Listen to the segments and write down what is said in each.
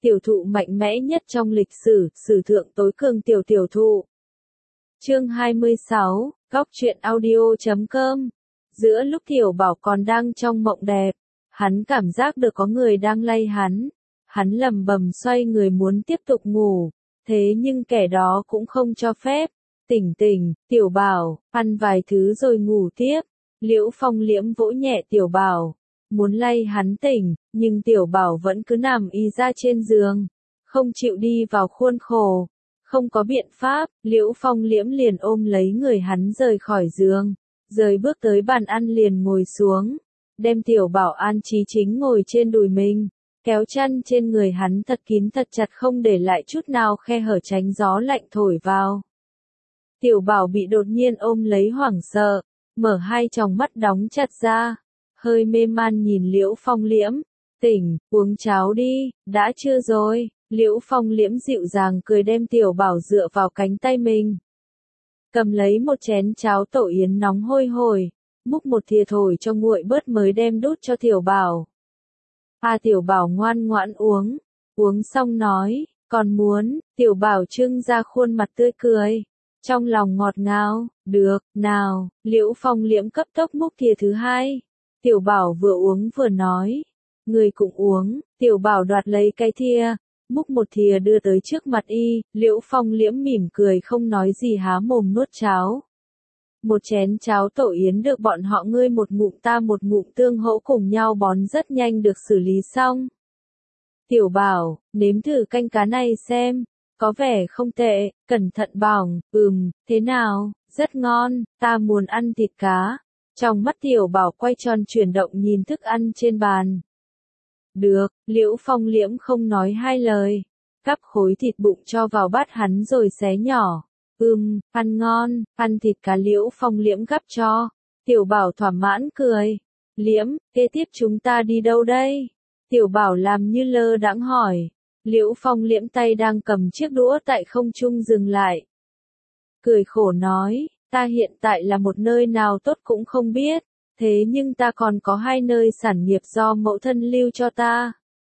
tiểu thụ mạnh mẽ nhất trong lịch sử, sử thượng tối cường tiểu thụ. Chương 26, góc truyện audio.com. Giữa lúc Tiểu Bảo còn đang trong mộng đẹp, hắn cảm giác được có người đang lay hắn. Hắn lầm bầm xoay người muốn tiếp tục ngủ, thế nhưng kẻ đó cũng không cho phép. Tỉnh tỉnh, Tiểu Bảo, ăn vài thứ rồi ngủ tiếp. Liễu Phong liễm vỗ nhẹ Tiểu Bảo, muốn lay hắn tỉnh, nhưng Tiểu Bảo vẫn cứ nằm y ra trên giường, không chịu đi vào khuôn khổ. Không có biện pháp, Liễu Phong liễm liền ôm lấy người hắn rời khỏi giường, rời bước tới bàn ăn liền ngồi xuống, đem Tiểu Bảo an trí chính ngồi trên đùi mình, kéo chăn trên người hắn thật kín thật chặt không để lại chút nào khe hở tránh gió lạnh thổi vào. Tiểu Bảo bị đột nhiên ôm lấy hoảng sợ, mở hai tròng mắt đóng chặt ra, hơi mê man nhìn Liễu Phong liễm, tỉnh, uống cháo đi, đã chưa rồi. Liễu Phong liễm dịu dàng cười đem Tiểu Bảo dựa vào cánh tay mình. Cầm lấy một chén cháo tổ yến nóng hôi hổi, múc một thìa thổi cho nguội bớt mới đem đút cho Tiểu Bảo. Tiểu Bảo ngoan ngoãn uống, uống xong nói, còn muốn, Tiểu Bảo trưng ra khuôn mặt tươi cười. Trong lòng ngọt ngào, được, nào, Liễu Phong liễm cấp tốc múc thìa thứ hai. Tiểu Bảo vừa uống vừa nói, người cũng uống, Tiểu Bảo đoạt lấy cái thìa. Múc một thìa đưa tới trước mặt y, Liễu Phong liễm mỉm cười không nói gì há mồm nuốt cháo. Một chén cháo tổ yến được bọn họ ngươi một ngụm ta một ngụm tương hỗ cùng nhau bón rất nhanh được xử lý xong. Tiểu Bảo, nếm thử canh cá này xem, có vẻ không tệ, cẩn thận bỏng, thế nào, rất ngon, ta muốn ăn thịt cá. Trong mắt Tiểu Bảo quay tròn chuyển động nhìn thức ăn trên bàn. Được, Liễu Phong liễm không nói hai lời, cắp khối thịt bụng cho vào bát hắn rồi xé nhỏ. Ăn ngon, ăn thịt cá Liễu Phong liễm gắp cho. Tiểu Bảo thỏa mãn cười. Liễm, kế tiếp chúng ta đi đâu đây? Tiểu Bảo làm như lơ đãng hỏi. Liễu Phong liễm tay đang cầm chiếc đũa tại không trung dừng lại. Cười khổ nói, ta hiện tại là một nơi nào tốt cũng không biết. Thế nhưng ta còn có hai nơi sản nghiệp do mẫu thân lưu cho ta.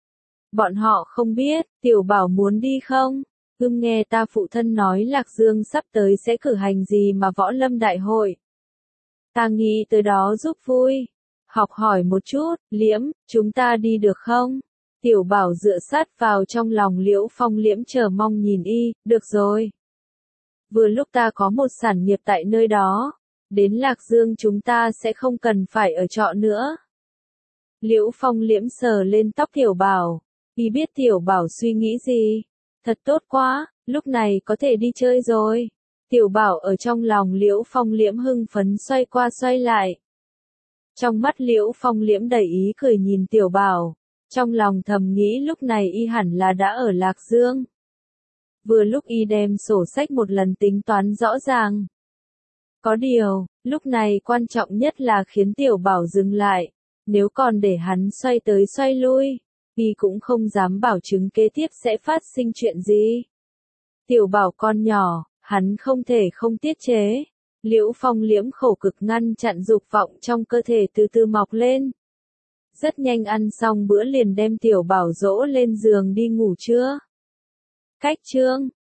Bọn họ không biết, Tiểu Bảo muốn đi không? Nghe ta phụ thân nói Lạc Dương sắp tới sẽ cử hành gì mà võ lâm đại hội. Ta nghĩ tới đó giúp vui. Học hỏi một chút, liễm, chúng ta đi được không? Tiểu Bảo dựa sát vào trong lòng Liễu Phong liễm chờ mong nhìn y, được rồi. Vừa lúc ta có một sản nghiệp tại nơi đó. Đến Lạc Dương chúng ta sẽ không cần phải ở trọ nữa. Liễu Phong liễm sờ lên tóc Tiểu Bảo. Y biết Tiểu Bảo suy nghĩ gì. Thật tốt quá, lúc này có thể đi chơi rồi. Tiểu Bảo ở trong lòng Liễu Phong liễm hưng phấn xoay qua xoay lại. Trong mắt Liễu Phong liễm đầy ý cười nhìn Tiểu Bảo. Trong lòng thầm nghĩ lúc này y hẳn là đã ở Lạc Dương. Vừa lúc y đem sổ sách một lần tính toán rõ ràng. Có điều, lúc này quan trọng nhất là khiến Tiểu Bảo dừng lại. Nếu còn để hắn xoay tới xoay lui, y cũng không dám bảo chứng kế tiếp sẽ phát sinh chuyện gì. Tiểu Bảo con nhỏ, hắn không thể không tiết chế. Liễu Phong liễm khổ cực ngăn chặn dục vọng trong cơ thể từ từ mọc lên. Rất nhanh ăn xong bữa liền đem Tiểu Bảo dỗ lên giường đi ngủ trưa. Cách chương